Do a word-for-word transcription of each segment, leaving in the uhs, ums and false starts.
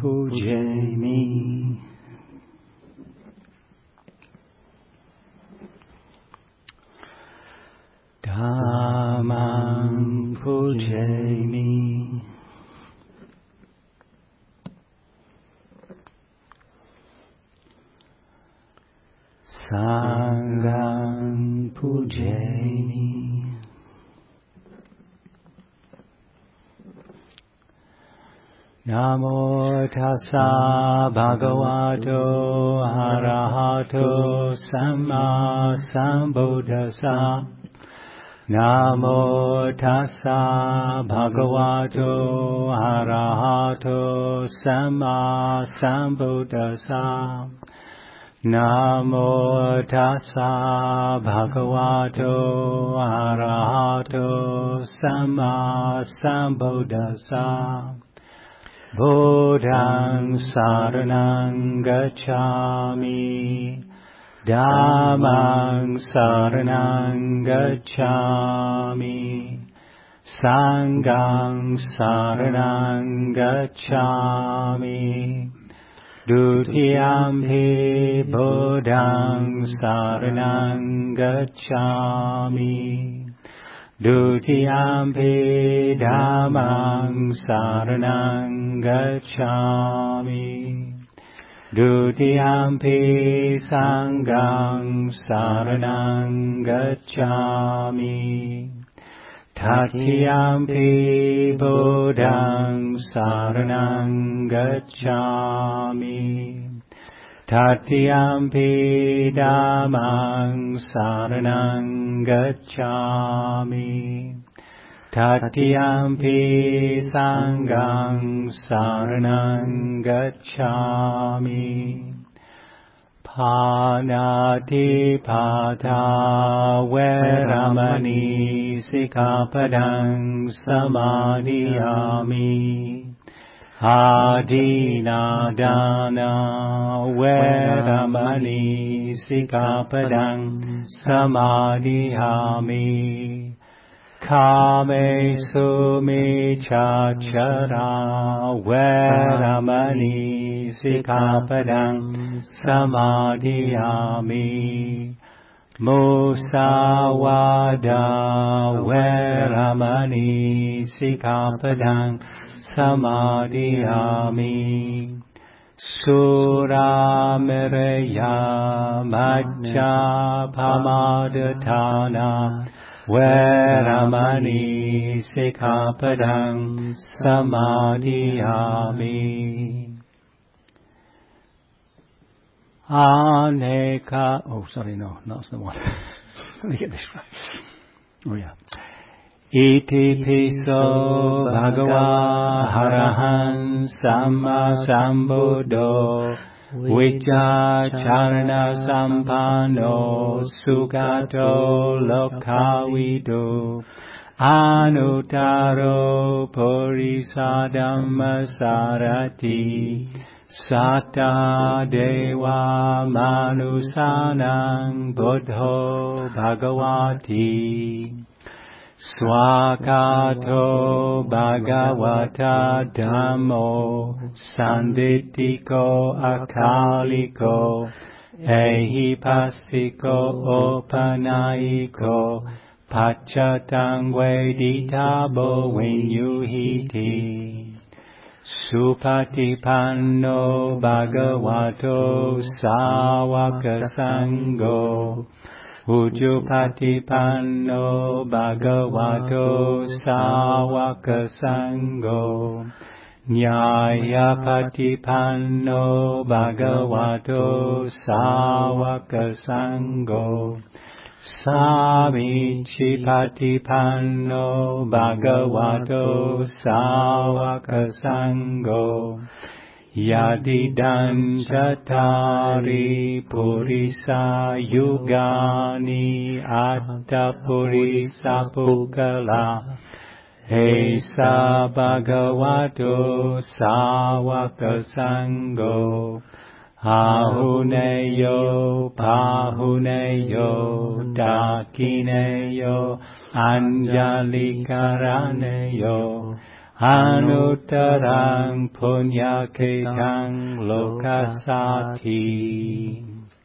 pujami. Dhammam pujami. Sangham pujami. Namo tassa bhagavato arahato samma sambuddhassa. Namo tassa bhagavato arahato samma sambuddhassa. Namo tassa bhagavato arahato samma sambuddhassa. Buddhaṃ saraṇaṃ gacchāmi. Dhammāṃ saraṇaṃ gacchāmi. Saṅghāṃ saraṇaṃ gacchāmi. Dutiyampi Buddhaṃ saraṇaṃ gacchāmi. Dutiyampi Dhammāṃ saraṇaṃ gacchāmi. Dutiyampi Saṅghāṃ saraṇaṃ gacchāmi. Tatiyampi Buddhaṃ saraṇaṃ gacchāmi. Tatiyampi Dhammāṃ saraṇaṃ gacchāmi. Tatiyampi Saṅghāṃ saraṇaṃ gacchāmi. Pāṇātipada veramani sikkhapadang samadhiyami. Adina dana veramani sikkhapadang samadhiyami. Kame sumichachara veramani sikkhapadang samadhiyami. Musawada veramani sikkhapadang samadhiyami. Suramiraya majja pamadatana veramani sikkhapadang samadhiyami. Aneka, oh sorry, no, that's the one. Let me get this right. Oh yeah. Iti piso bhagava harahan samma sambuddho vicacharana sampanno sugato lokavido anuttaro purisadhamma sarati satta deva manusanang buddho bhagavati. Swakato bhagavata dhammo sanditiko akaliko ehipassiko opanayiko pachatang veditabo vinyuhiti. Supatipanno bhagavato sāvaka saṅgo. Ujjupatipanno bhagavato sāvaka saṅgo. Nyāyapatipanno bhagavato sāvaka saṅgo. Sāmiccipatipanno bhagavato sāvaka saṅgo. Yadidam cattari purisa yugani atta purisa pukkala. Esa bhagavato sāvaka saṅgo. Ahuneyo pahuneyo dakineyo anjalikaraneyo Anuttarang punyaketang lokasati.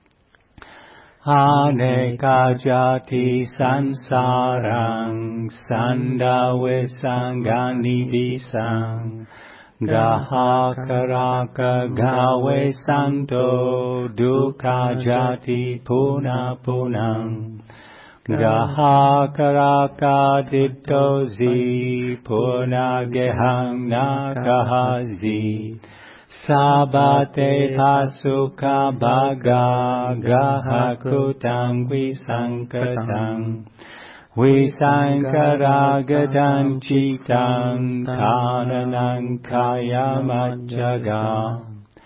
Aneka jati sansarang sandavisangani visang gaha karaka gawe santo dukkha jati puna punang gaha karaka dittozi puna gehang nagahazi sabate hasuka bhaga gaha kutang visankatang visankaragadan citang kananang kayamajjaga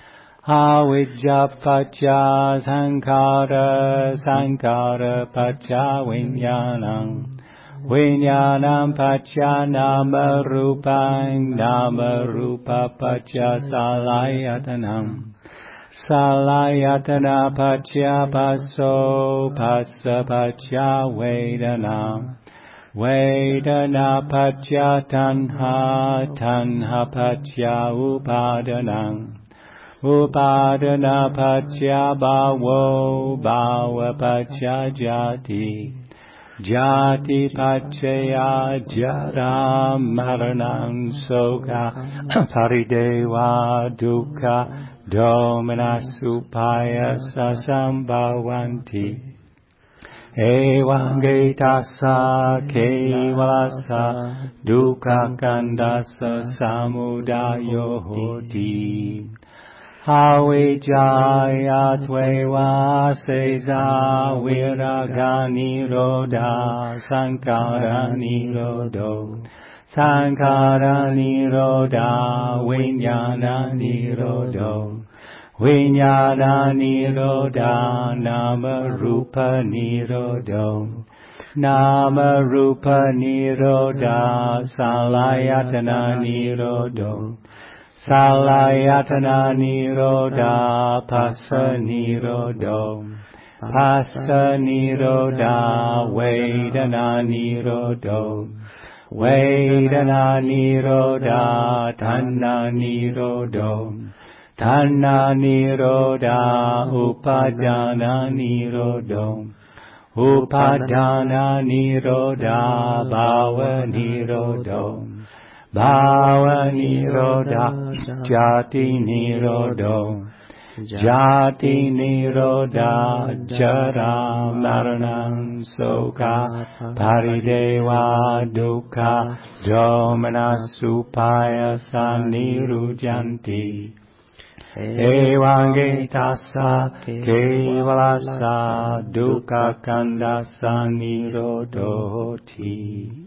avijjapacca sankara sankara pacca vinyanang Vinyanam pacca nama rupang nama rupa pacca salayatanam salayatana pacca passo passa pacca vedana vedana pacca tanha tanha pacca upadanam upadana pacca bhavo bhava pacca jati Jati paccaya jara maranam soka parideva dukkha domina supaya sasambhavanti evangetassa kevalasa dukkha kandasa samudayo hoti Avijjaya tveva sesa viraga nirodha sankara nirodho sankara nirodha vijnana nirodho vijnana nirodha nama rupa nirodho nama rupa nirodha salayatana nirodho Salayatana nirodha passa nirodho passa nirodha vedana nirodho vedana nirodha tanna nirodho tanna nirodha upadana nirodho upadana nirodha bhava nirodho Bhava nirodha jati nirodho jati nirodha jara maranam soka parideva dukkha domina supaya sanirujanti evangetassa kevalasa dukkha kandasa nirodhoti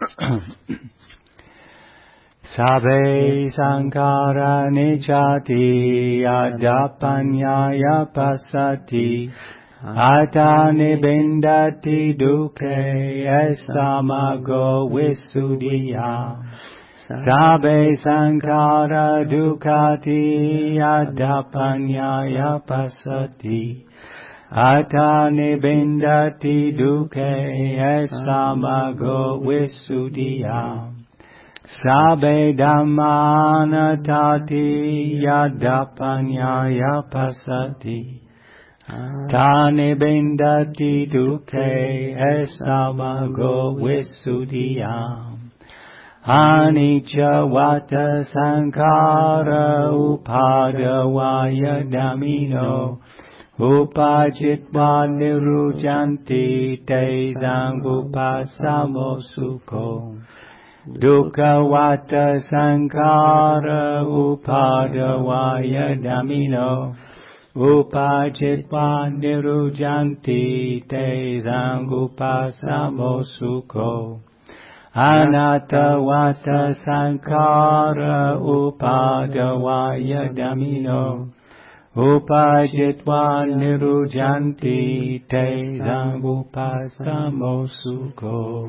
Sabe sankara nijati adapanyaya pasati atane bendati dukke esamago visuddhiya Sabe sankara dukkati adapanyaya pasati atane bendati dukke esamago visuddhiya Sabe dhammana tati yadapanyaya pasati tane bendati dukke esamago visuddhiya anicca vata sankara upadavaya damino upajitva nirujanti te sangupasamo sukho Dukkha vata sankara upadavaya damino upajitva nirujanti te sangupasamo sukho anatta vata sankara upadavaya damino upajitva nirujanti te sangupasamo sukho.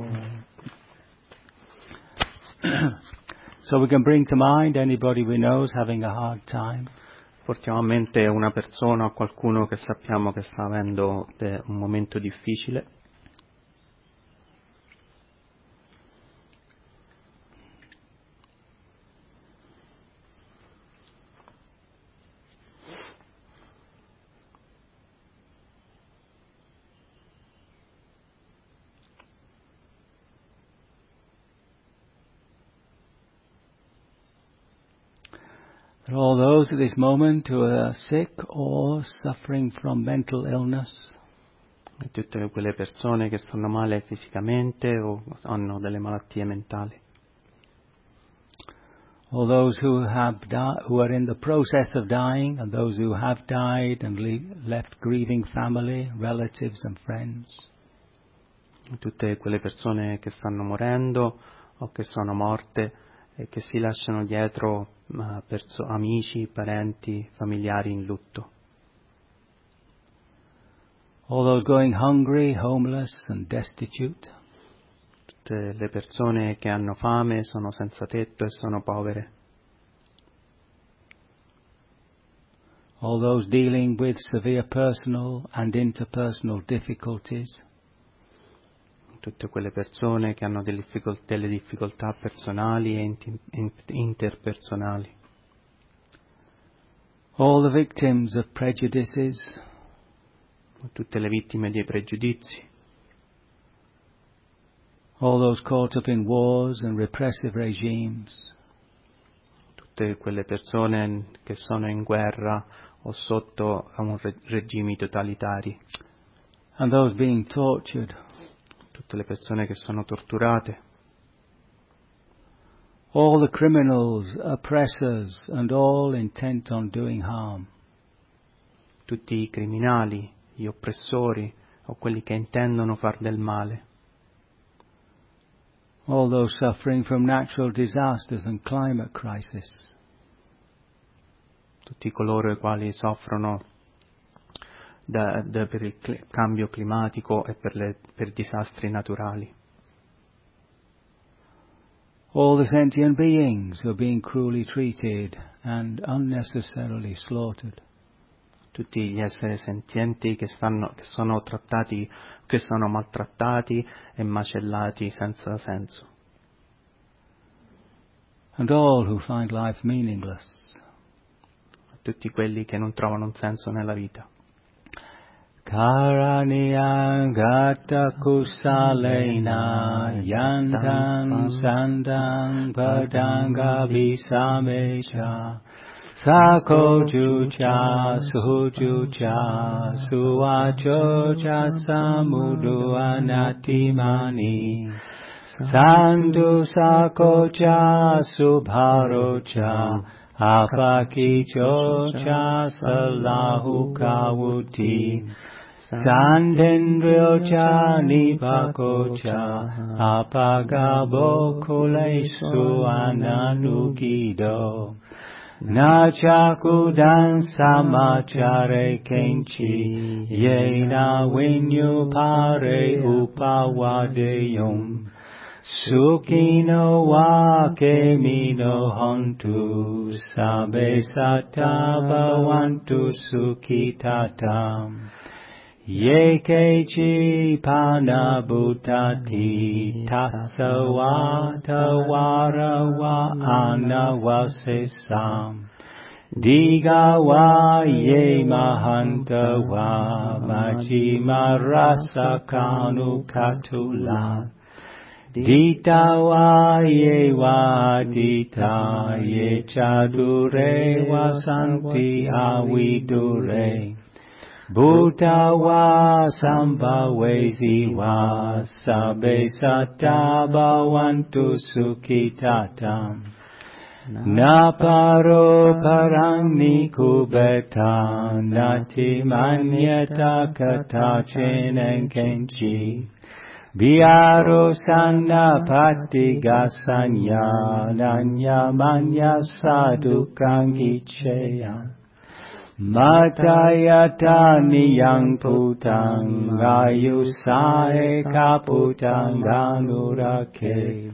So we can bring to mind anybody we know is having a hard time. Portiamo a mente una persona o qualcuno che sappiamo che sta avendo de- un momento difficile. For all those at this moment who are sick or suffering from mental illness, e tutte quelle persone che stanno male fisicamente o hanno delle malattie mentali, all those who have di- who are in the process of dying, and those who have died and le- left grieving family, relatives and friends. tutte quelle persone che stanno morendo o che sono morte e che si lasciano dietro uh, perso- amici, parenti, familiari in lutto. All those going hungry, homeless and destitute. Tutte le persone che hanno fame, sono senza tetto e sono povere. All those dealing with severe personal and interpersonal difficulties. Tutte quelle persone che hanno delle difficoltà, delle difficoltà personali e inti- interpersonali. All the victims of prejudices. Tutte le vittime dei pregiudizi. All those caught up in wars and repressive regimes. Tutte quelle persone che sono in guerra o sotto a un re- regimi totalitari. And those being tortured. Tutte le persone che sono torturate. All the criminals, oppressors and all intent on doing harm. Tutti i criminali, gli oppressori o quelli che intendono far del male. All those suffering from natural disasters and climate crisis. Tutti coloro i quali soffrono da, da, per il cl- cambio climatico e per, le, per disastri naturali. All the sentient beings who are being cruelly treated and unnecessarily slaughtered. Tutti gli esseri senzienti che, stanno, che sono trattati, che sono maltrattati e macellati senza senso. And all who find life meaningless. Tutti quelli che non trovano un senso nella vita. Karaniyan gata kusalena yantan sandang padanga visamecha sakojucha sujucha suachocha samudu anatimani sandu sakocha subharocha apakichocha salahu kawuti Sandendryocha nipakocha apagabo kulesu ananugido nachakudan samachare kenchi yena vinyupare upawadeyum Sukino wa kemino hontu sabe sattva sukitatam Ye kechi panabhutati tasavata varawa anavasesam Digawa ye mahanta wa majima rasa kanu katula Dita wa ye wa dita ye chadure wa santi avidure Bhuta wa sambhavesi wa sabbe satta bhavantu sukhitatam Na paro parang nikubeta nati manyata kata chenen kenchi Biaro sanna patigasanya nanya manya sadukang icheyam Matayata niyang putang ayusae kaputang ganurake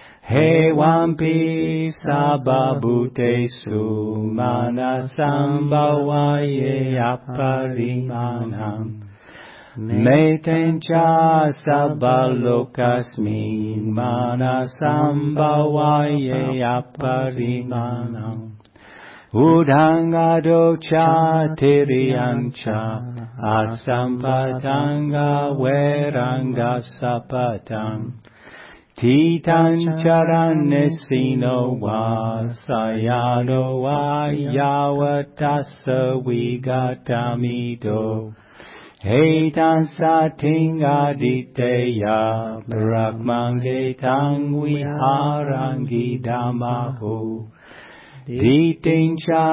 Hewampi sababutesu manasambhawaye aparimanam Metencha sabalokasmin manasambhawaye aparimanam Udhangado cha tiriyancha asampatanga veranga sapatam Titan Charanesino wa Sayano wa Yawatasa Vigatamido Hetan Sating Aditeya Brahmangetang Viharangi Damahu Diting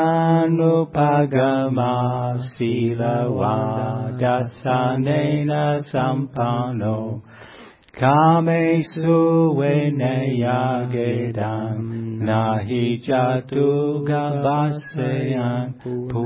Chanupagama Sila Dasanena Sampano Kame Suvenaya Gedam Nahi Jatu Gabasayan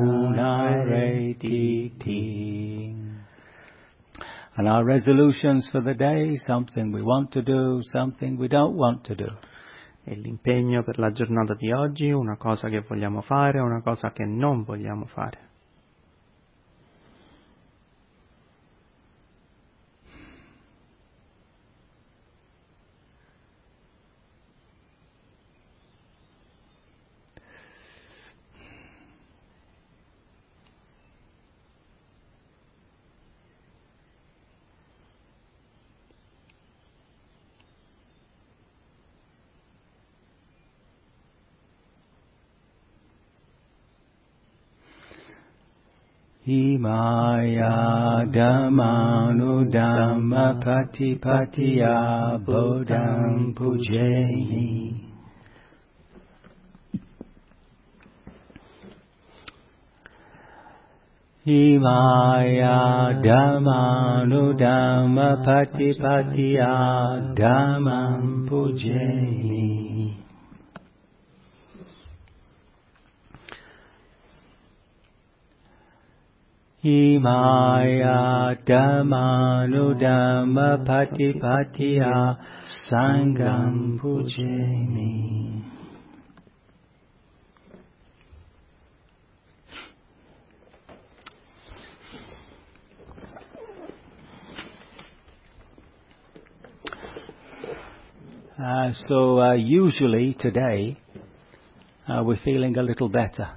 Punaretiti. And our resolutions for the day, something we want to do, something we don't want to do. E l'impegno per la giornata di oggi, una cosa che vogliamo fare, una cosa che non vogliamo fare. Imaya Dhammanu Dhamma Patipatiya Bodhang Pujeni. Imaya Dhammanu Dhamma Patipatiya Dhammam Pujeni. Imaya Dhammanu Dhamma Patipatiya Sangam Pujemi. Uh, so uh, usually today uh, we're feeling a little better.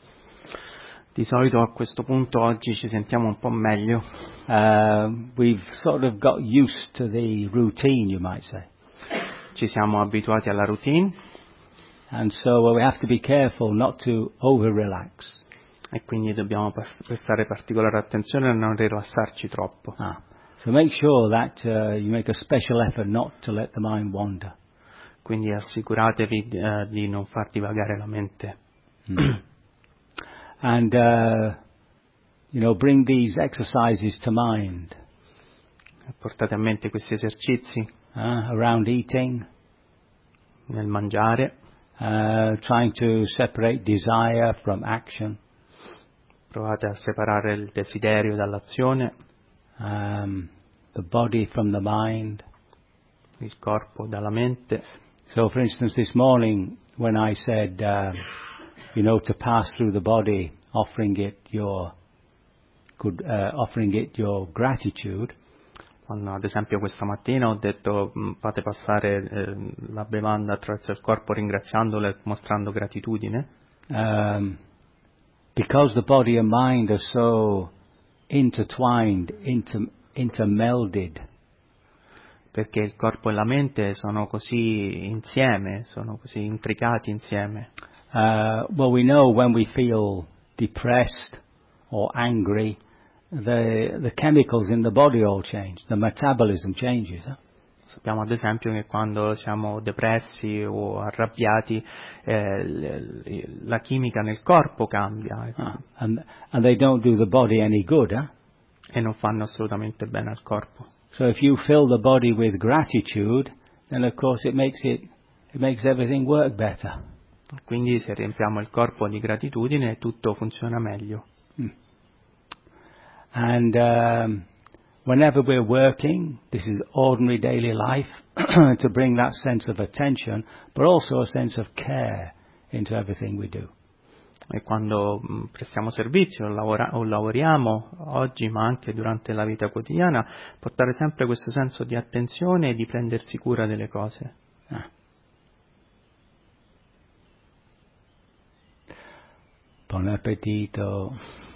Di solito a questo punto oggi ci sentiamo un po' meglio. Uh, we've sort of got used to the routine, you might say. Ci siamo abituati alla routine. And so we have to be careful not to over-relax. E quindi dobbiamo prestare particolare attenzione a non rilassarci troppo. Ah. So make sure that uh, you make a special effort not to let the mind wander. Quindi assicuratevi uh, di non far divagare la mente. Mm. And, uh, you know, bring these exercises to mind. Portate a mente questi esercizi. Uh, around eating. Nel mangiare. Uh, trying to separate desire from action. Provate a separare il desiderio dall'azione. Um, the body from the mind. Il corpo dalla mente. So, for instance, this morning when I said... Uh, you know, to pass through the body, offering it your good, uh, offering it your gratitude. Quando, ad esempio, questa mattina ho detto mh, fate passare eh, la bevanda attraverso il corpo ringraziandolo e mostrando gratitudine. Um, because the body and mind are so intertwined, inter, intermelded. Perché il corpo e la mente sono così insieme, sono così intricati insieme. Uh, well, we know when we feel depressed or angry, the the chemicals in the body all change. The metabolism changes. Huh? Sappiamo ad esempio che quando siamo depressi o arrabbiati, eh, la chimica nel corpo cambia. Ah, and, and they don't do the body any good, huh? E non fanno assolutamente bene al corpo. So if you fill the body with gratitude, then of course it makes it it makes everything work better. Quindi se riempiamo il corpo di gratitudine tutto funziona meglio. Mm. And um, whenever we're working, this is ordinary daily life, to bring that sense of attention, but also a sense of care into everything we do. E quando mh, prestiamo servizio o, lavora- o lavoriamo oggi, ma anche durante la vita quotidiana, portare sempre questo senso di attenzione e di prendersi cura delle cose. Ah. Buon appetito.